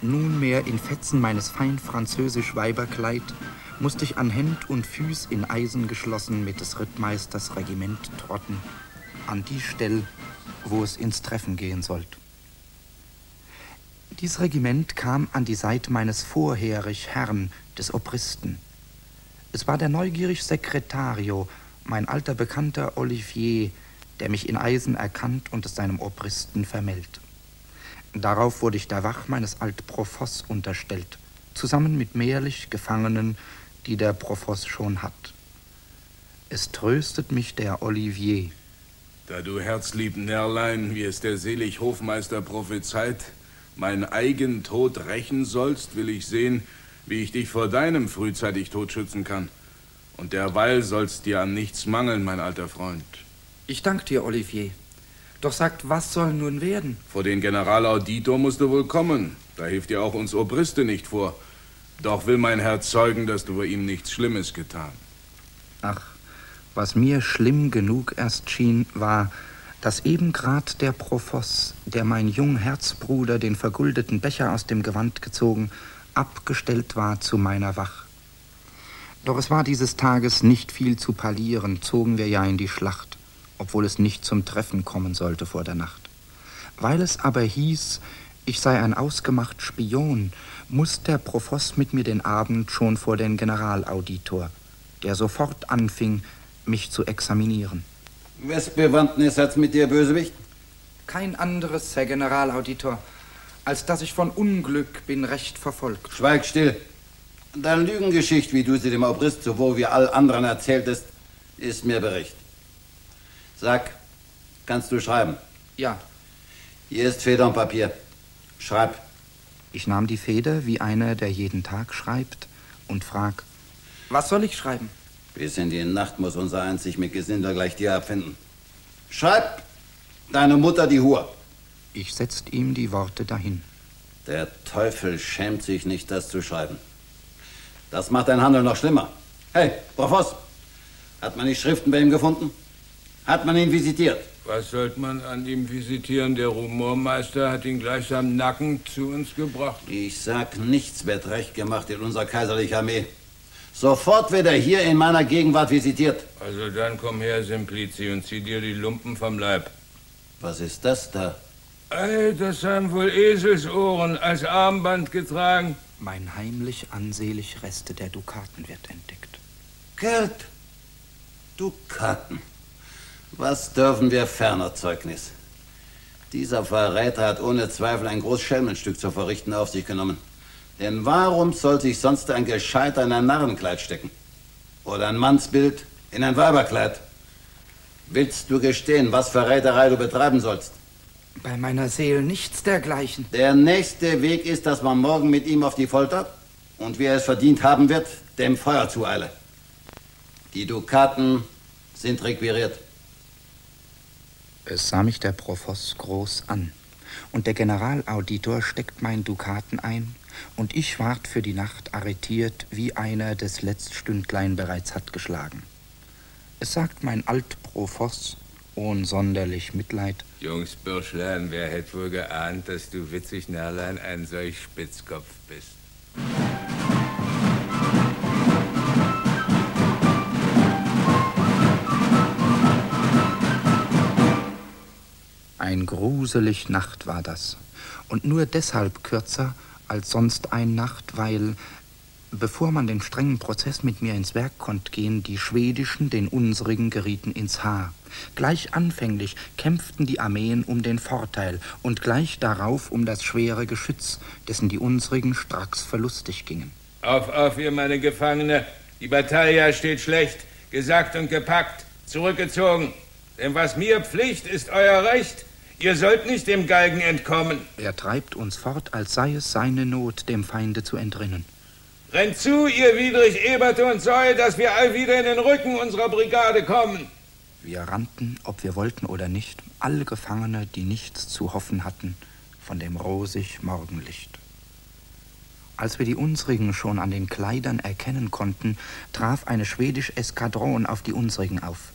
Nunmehr in Fetzen meines fein französisch Weiberkleid musste ich an Händ und Füß in Eisen geschlossen mit des Rittmeisters Regiment trotten, an die Stelle, wo es ins Treffen gehen sollte. Dies Regiment kam an die Seite meines vorherig Herrn, des Obristen. Es war der neugierig Secretario, mein alter Bekannter Olivier, der mich in Eisen erkannt und es seinem Obristen vermeldet. Darauf wurde ich der Wach meines Altprofoss unterstellt, zusammen mit mehrlich Gefangenen, die der Profoss schon hat. Es tröstet mich der Olivier. Da du herzlieb Närlein, wie es der selig Hofmeister prophezeit, mein eigen Tod rächen sollst, will ich sehen, wie ich dich vor deinem frühzeitig Tod schützen kann. Und derweil soll's dir an nichts mangeln, mein alter Freund. Ich danke dir, Olivier. Doch sagt, was soll nun werden? Vor den Generalauditor musst du wohl kommen. Da hilft dir auch uns Obriste nicht vor. Doch will mein Herr zeugen, dass du bei ihm nichts Schlimmes getan. Ach, was mir schlimm genug erst schien, war, dass eben grad der Profoss, der mein jung Herzbruder den verguldeten Becher aus dem Gewand gezogen, abgestellt war zu meiner Wach. Doch es war dieses Tages nicht viel zu parlieren, zogen wir ja in die Schlacht, obwohl es nicht zum Treffen kommen sollte vor der Nacht. Weil es aber hieß, ich sei ein ausgemacht Spion, muß der Profoss mit mir den Abend schon vor den Generalauditor, der sofort anfing, mich zu examinieren. Wes Bewandtnis hat's mit dir, Bösewicht? Kein anderes, Herr Generalauditor, als dass ich von Unglück bin recht verfolgt. Schweig still. Deine Lügengeschichte, wie du sie dem Obrist sowohl wie all anderen erzähltest, ist mir Bericht. Sag, kannst du schreiben? Ja. Hier ist Feder und Papier. Schreib. Ich nahm die Feder wie einer, der jeden Tag schreibt, und frag, was soll ich schreiben? Bis in die Nacht muss unser einzig mit Gesindel gleich dir abfinden. Schreib, deine Mutter die Hure. Ich setzt ihm die Worte dahin. Der Teufel schämt sich nicht, das zu schreiben. Das macht dein Handeln noch schlimmer. Hey, Profoss, hat man die Schriften bei ihm gefunden? Hat man ihn visitiert? Was sollte man an ihm visitieren? Der Rumormeister hat ihn gleichsam nackend zu uns gebracht. Ich sag, nichts wird recht gemacht in unserer kaiserlichen Armee. Sofort wird er hier in meiner Gegenwart visitiert. Also dann komm her, Simplici, und zieh dir die Lumpen vom Leib. Was ist das da? Ey, das haben wohl Eselsohren als Armband getragen. Mein heimlich ansehlich Reste der Dukaten wird entdeckt. Geld. Dukaten. Was dürfen wir ferner, Zeugnis? Dieser Verräter hat ohne Zweifel ein großes Schelmenstück zu verrichten auf sich genommen. Denn warum soll sich sonst ein Gescheiter in ein Narrenkleid stecken? Oder ein Mannsbild in ein Weiberkleid? Willst du gestehen, was Verräterei du betreiben sollst? Bei meiner Seele nichts dergleichen. Der nächste Weg ist, dass man morgen mit ihm auf die Folter und wie er es verdient haben wird, dem Feuer zueile. Die Dukaten sind requiriert. Es sah mich der Profoss groß an, und der Generalauditor steckt mein Dukaten ein, und ich ward für die Nacht arretiert, wie einer des Letztstündlein bereits hat geschlagen. Es sagt mein Altprofoss, ohn sonderlich Mitleid: Jungs, Bürschlein, wer hätt wohl geahnt, dass du, witzig Närlein, ein solch Spitzkopf bist? Ein gruselig Nacht war das, und nur deshalb kürzer als sonst ein Nacht, weil, bevor man den strengen Prozess mit mir ins Werk konnt gehen, die Schwedischen den unsrigen gerieten ins Haar. Gleich anfänglich kämpften die Armeen um den Vorteil und gleich darauf um das schwere Geschütz, dessen die unsrigen stracks verlustig gingen. Auf, ihr meine Gefangene, die Battaglia steht schlecht, gesagt und gepackt, zurückgezogen. Denn was mir Pflicht, ist euer Recht. Ihr sollt nicht dem Galgen entkommen. Er treibt uns fort, als sei es seine Not, dem Feinde zu entrinnen. Rennt zu, ihr widrig Ebert und Säul, dass wir all wieder in den Rücken unserer Brigade kommen. Wir rannten, ob wir wollten oder nicht, alle Gefangene, die nichts zu hoffen hatten, von dem rosig Morgenlicht. Als wir die unsrigen schon an den Kleidern erkennen konnten, traf eine schwedische Eskadron auf die unsrigen auf.